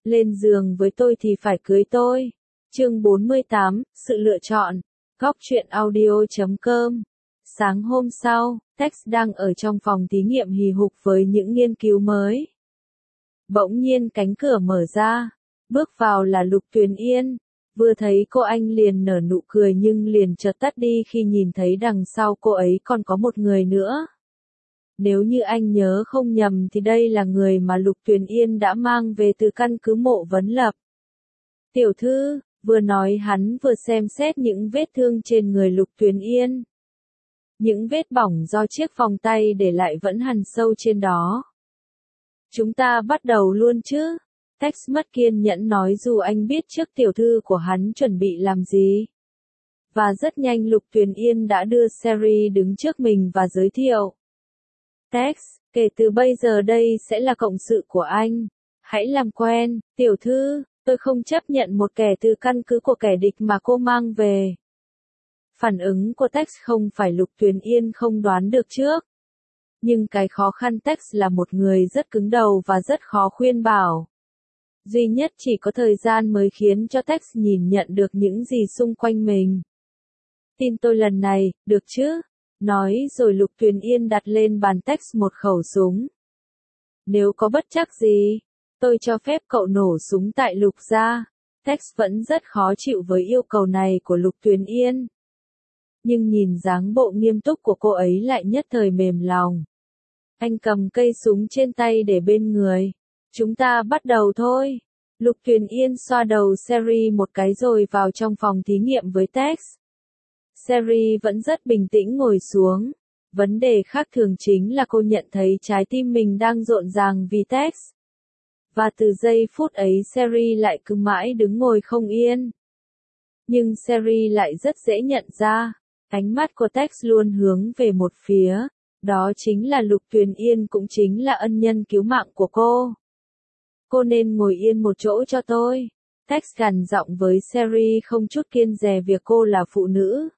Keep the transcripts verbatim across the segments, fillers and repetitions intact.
Lên giường với tôi thì phải cưới tôi. Chương bốn mươi tám, sự lựa chọn. Góc truyện audio chấm com. Sáng hôm sau, Tex đang ở trong phòng thí nghiệm hì hục với những nghiên cứu mới. Bỗng nhiên cánh cửa mở ra, bước vào là Lục Tuyền Yên. Vừa thấy cô anh liền nở nụ cười nhưng liền chợt tắt đi khi nhìn thấy đằng sau cô ấy còn có một người nữa. Nếu như anh nhớ không nhầm thì đây là người mà Lục Tuyền Yên đã mang về từ căn cứ Mộ Vấn Lập. Tiểu thư, vừa nói hắn vừa xem xét những vết thương trên người Lục Tuyền Yên. Những vết bỏng do chiếc vòng tay để lại vẫn hằn sâu trên đó. Chúng ta bắt đầu luôn chứ? Tex mất kiên nhẫn nói dù anh biết trước tiểu thư của hắn chuẩn bị làm gì. Và rất nhanh Lục Tuyền Yên đã đưa Sherry đứng trước mình và giới thiệu. Tex, kể từ bây giờ đây sẽ là cộng sự của anh. Hãy làm quen, tiểu thư, tôi không chấp nhận một kẻ từ căn cứ của kẻ địch mà cô mang về. Phản ứng của Tex không phải Lục Tuyền Yên không đoán được trước. Nhưng cái khó khăn Tex là một người rất cứng đầu và rất khó khuyên bảo. Duy nhất chỉ có thời gian mới khiến cho Tex nhìn nhận được những gì xung quanh mình. Tin tôi lần này, được chứ? Nói rồi Lục Tuyền Yên đặt lên bàn Tex một khẩu súng. Nếu có bất trắc gì, tôi cho phép cậu nổ súng tại Lục gia. Tex vẫn rất khó chịu với yêu cầu này của Lục Tuyền Yên. Nhưng nhìn dáng bộ nghiêm túc của cô ấy lại nhất thời mềm lòng. Anh cầm cây súng trên tay để bên người. Chúng ta bắt đầu thôi. Lục Tuyền Yên xoa đầu Sherry một cái rồi vào trong phòng thí nghiệm với Tex. Sherry vẫn rất bình tĩnh ngồi xuống. Vấn đề khác thường chính là cô nhận thấy trái tim mình đang rộn ràng vì Tex. Và từ giây phút ấy Sherry lại cứ mãi đứng ngồi không yên. Nhưng Sherry lại rất dễ nhận ra. Ánh mắt của Tex luôn hướng về một phía. Đó chính là Lục Tuyền Yên cũng chính là ân nhân cứu mạng của cô. Cô nên ngồi yên một chỗ cho tôi. Tex gằn giọng với Sherry không chút kiêng dè việc cô là phụ nữ.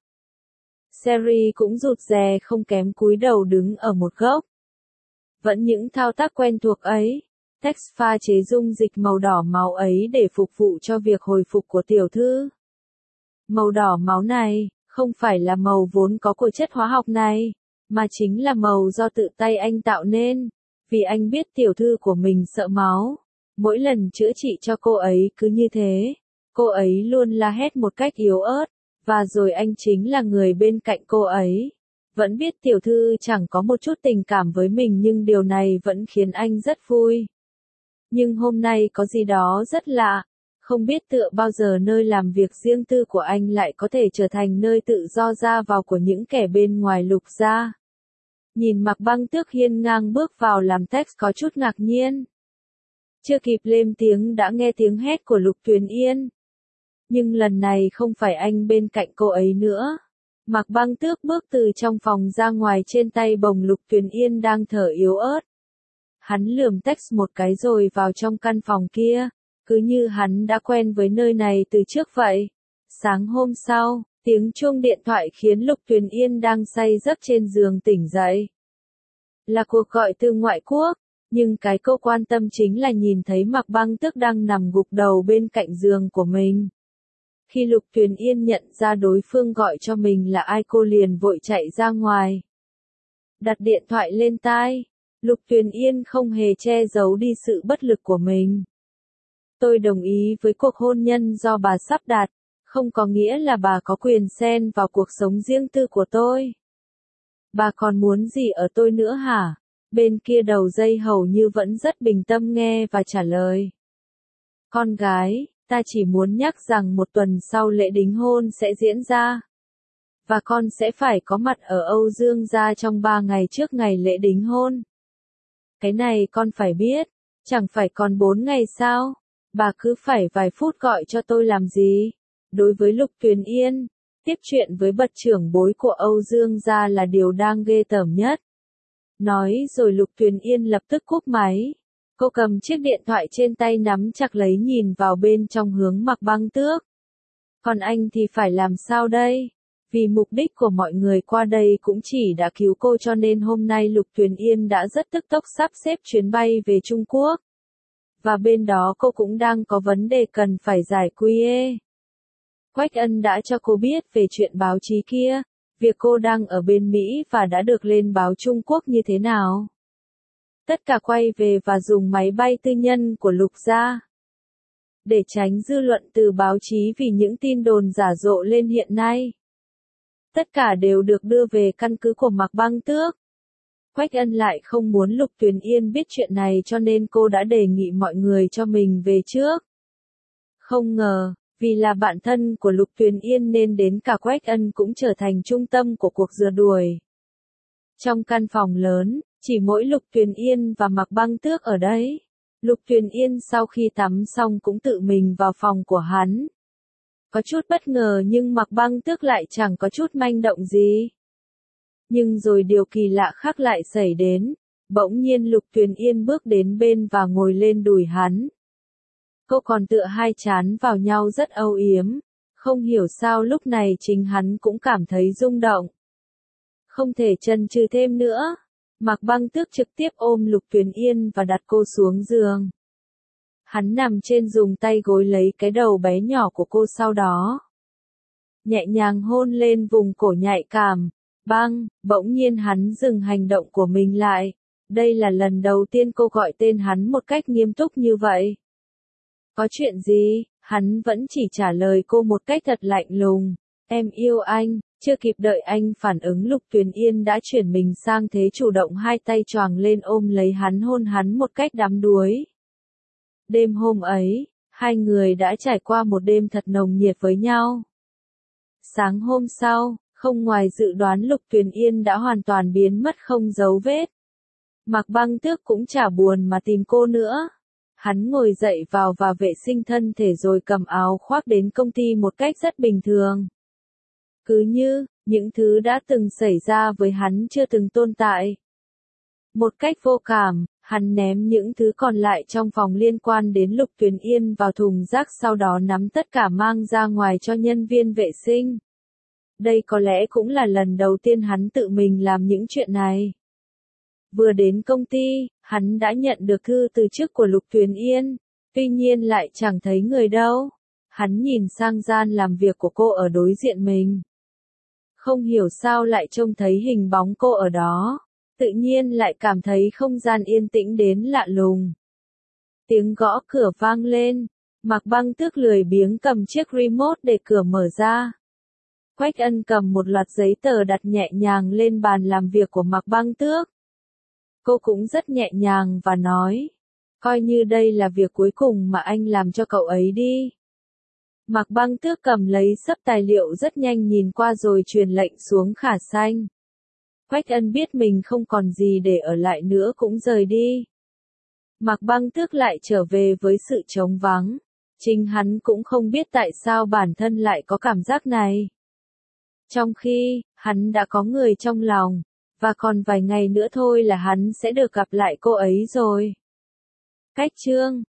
Sherry cũng rụt rè không kém cúi đầu đứng ở một góc. Vẫn những thao tác quen thuộc ấy. Tex pha chế dung dịch màu đỏ máu ấy để phục vụ cho việc hồi phục của tiểu thư. Màu đỏ máu này, không phải là màu vốn có của chất hóa học này, mà chính là màu do tự tay anh tạo nên, vì anh biết tiểu thư của mình sợ máu. Mỗi lần chữa trị cho cô ấy cứ như thế, cô ấy luôn la hét một cách yếu ớt, và rồi anh chính là người bên cạnh cô ấy. Vẫn biết tiểu thư chẳng có một chút tình cảm với mình nhưng điều này vẫn khiến anh rất vui. Nhưng hôm nay có gì đó rất lạ. Không biết tựa bao giờ nơi làm việc riêng tư của anh lại có thể trở thành nơi tự do ra vào của những kẻ bên ngoài Lục gia. Nhìn Mạc Băng Tước hiên ngang bước vào làm Tex có chút ngạc nhiên. Chưa kịp lên tiếng đã nghe tiếng hét của Lục Tuyền Yên. Nhưng lần này không phải anh bên cạnh cô ấy nữa. Mạc Băng Tước bước từ trong phòng ra ngoài trên tay bồng Lục Tuyền Yên đang thở yếu ớt. Hắn lườm Tex một cái rồi vào trong căn phòng kia. Cứ như hắn đã quen với nơi này từ trước vậy. Sáng hôm sau, tiếng chuông điện thoại khiến Lục Tuyền Yên đang say giấc trên giường tỉnh dậy. Là cuộc gọi từ ngoại quốc, nhưng cái cô quan tâm chính là nhìn thấy Mạc Băng Tước đang nằm gục đầu bên cạnh giường của mình. Khi Lục Tuyền Yên nhận ra đối phương gọi cho mình là ai cô liền vội chạy ra ngoài. Đặt điện thoại lên tai, Lục Tuyền Yên không hề che giấu đi sự bất lực của mình. Tôi đồng ý với cuộc hôn nhân do bà sắp đặt, không có nghĩa là bà có quyền xen vào cuộc sống riêng tư của tôi. Bà còn muốn gì ở tôi nữa hả? Bên kia đầu dây hầu như vẫn rất bình tâm nghe và trả lời. Con gái, ta chỉ muốn nhắc rằng một tuần sau lễ đính hôn sẽ diễn ra. Và con sẽ phải có mặt ở Âu Dương gia trong ba ngày trước ngày lễ đính hôn. Cái này con phải biết, chẳng phải còn bốn ngày sao? Bà cứ phải vài phút gọi cho tôi làm gì? Đối với Lục Tuyền Yên, tiếp chuyện với bậc trưởng bối của Âu Dương gia là điều đang ghê tởm nhất. Nói rồi Lục Tuyền Yên lập tức cúp máy. Cô cầm chiếc điện thoại trên tay nắm chặt lấy nhìn vào bên trong hướng Mạc Băng Tước. Còn anh thì phải làm sao đây? Vì mục đích của mọi người qua đây cũng chỉ đã cứu cô cho nên hôm nay Lục Tuyền Yên đã rất tức tốc sắp xếp chuyến bay về Trung Quốc. và bên đó cô cũng đang có vấn đề cần phải giải quyết. Quách Ân đã cho cô biết về chuyện báo chí kia, việc cô đang ở bên Mỹ và đã được lên báo Trung Quốc như thế nào. Tất cả quay về và dùng máy bay tư nhân của Lục gia. Để tránh dư luận từ báo chí vì những tin đồn giả rộ lên hiện nay. Tất cả đều được đưa về căn cứ của Mạc Băng Tước. Quách Ân lại không muốn Lục Tuyền Yên biết chuyện này cho nên cô đã đề nghị mọi người cho mình về trước. Không ngờ, vì là bạn thân của Lục Tuyền Yên nên đến cả Quách Ân cũng trở thành trung tâm của cuộc rượt đuổi. Trong căn phòng lớn, chỉ mỗi Lục Tuyền Yên và Mạc Băng Tước ở đấy. Lục Tuyền Yên sau khi tắm xong cũng tự mình vào phòng của hắn. Có chút bất ngờ nhưng Mạc Băng Tước lại chẳng có chút manh động gì. Nhưng rồi điều kỳ lạ khác lại xảy đến. Bỗng nhiên Lục Tuyền Yên bước đến bên và ngồi lên đùi hắn. Cô còn tựa hai trán vào nhau rất âu yếm. Không hiểu sao lúc này chính hắn cũng cảm thấy rung động. Không thể chần chừ thêm nữa. Mạc Băng Tước trực tiếp ôm Lục Tuyền Yên và đặt cô xuống giường. Hắn nằm trên dùng tay gối lấy cái đầu bé nhỏ của cô sau đó. Nhẹ nhàng hôn lên vùng cổ nhạy cảm. Băng, bỗng nhiên hắn dừng hành động của mình lại. Đây là lần đầu tiên cô gọi tên hắn một cách nghiêm túc như vậy. Có chuyện gì? Hắn vẫn chỉ trả lời cô một cách thật lạnh lùng. Em yêu anh. Chưa kịp đợi anh phản ứng Lục Tuyền Yên đã chuyển mình sang thế chủ động, hai tay choàng lên ôm lấy hắn, hôn hắn một cách đắm đuối. Đêm hôm ấy, hai người đã trải qua một đêm thật nồng nhiệt với nhau. Sáng hôm sau, không ngoài dự đoán Lục Tuyền Yên đã hoàn toàn biến mất không dấu vết. Mạc Băng Tước cũng chả buồn mà tìm cô nữa. Hắn ngồi dậy vào và vệ sinh thân thể rồi cầm áo khoác đến công ty một cách rất bình thường. Cứ như, những thứ đã từng xảy ra với hắn chưa từng tồn tại. Một cách vô cảm, hắn ném những thứ còn lại trong phòng liên quan đến Lục Tuyền Yên vào thùng rác, sau đó nắm tất cả mang ra ngoài cho nhân viên vệ sinh. Đây có lẽ cũng là lần đầu tiên hắn tự mình làm những chuyện này. Vừa đến công ty, hắn đã nhận được thư từ chức của Lục Tuyền Yên, tuy nhiên lại chẳng thấy người đâu. Hắn nhìn sang gian làm việc của cô ở đối diện mình. Không hiểu sao lại trông thấy hình bóng cô ở đó, tự nhiên lại cảm thấy không gian yên tĩnh đến lạ lùng. Tiếng gõ cửa vang lên, Mạc Băng Tước lười biếng cầm chiếc remote để cửa mở ra. Quách Ân cầm một loạt giấy tờ đặt nhẹ nhàng lên bàn làm việc của Mạc Băng Tước. Cô cũng rất nhẹ nhàng và nói, coi như đây là việc cuối cùng mà anh làm cho cậu ấy đi. Mạc Băng Tước cầm lấy xấp tài liệu rất nhanh nhìn qua rồi truyền lệnh xuống Khả Xanh. Quách Ân biết mình không còn gì để ở lại nữa cũng rời đi. Mạc Băng Tước lại trở về với sự trống vắng. Chính hắn cũng không biết tại sao bản thân lại có cảm giác này. Trong khi, hắn đã có người trong lòng, và còn vài ngày nữa thôi là hắn sẽ được gặp lại cô ấy rồi. Cách chương